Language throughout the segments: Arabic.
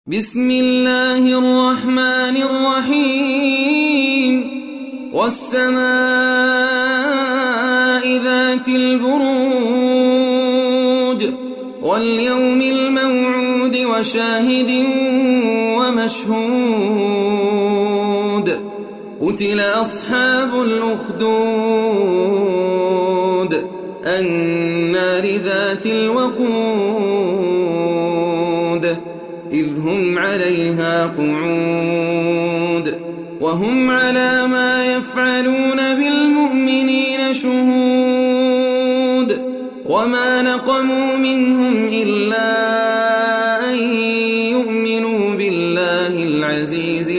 بسم الله الرحمن الرحيم والسماء ذات البروج واليوم الموعود وشاهد ومشهود قتل أصحاب الأخدود النار ذات الوقود إذ هم عليها قعود وهم على ما يفعلون بالمؤمنين شهود وما نقموا منهم إلا أن يؤمنوا بالله العزيز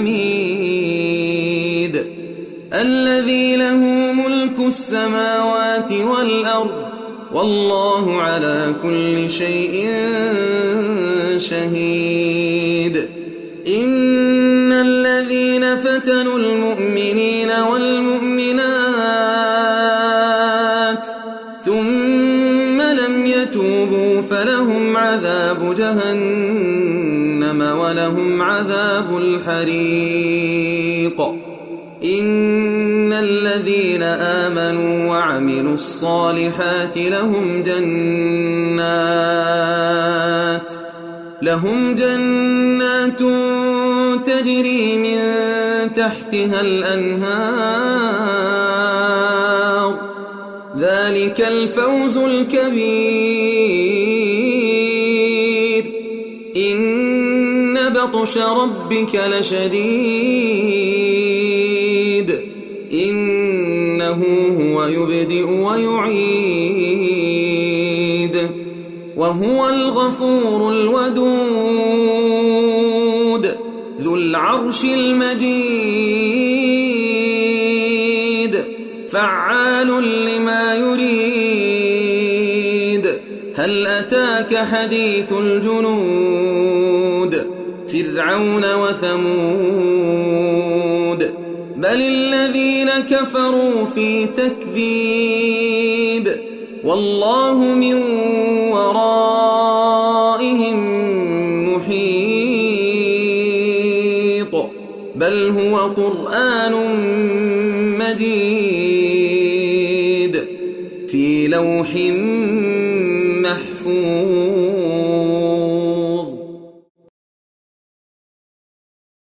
الحميد الذي له ملك السماوات والأرض والله على كل شيء شهيد إن الذين فتنوا المؤمنين والمؤمنات ثم لم يتوبوا فلهم عذاب جهنم ولهم عذاب الحريق إن الذين آمنوا وعملوا الصالحات لهم جنات تجري من تحتها الأنهار ذلك الفوز الكبير إن بطش ربك لشديد إنه هو يبدئ ويعيد وهو الغفور الودود ذو العرش المجيد فعال لما يريد هل أتاك حديث الجنود فرعون وثمود بل الذين كفروا في تكذيب والله من ورائهم محيط بل هو قرآن مجيد في لوح محفوظ.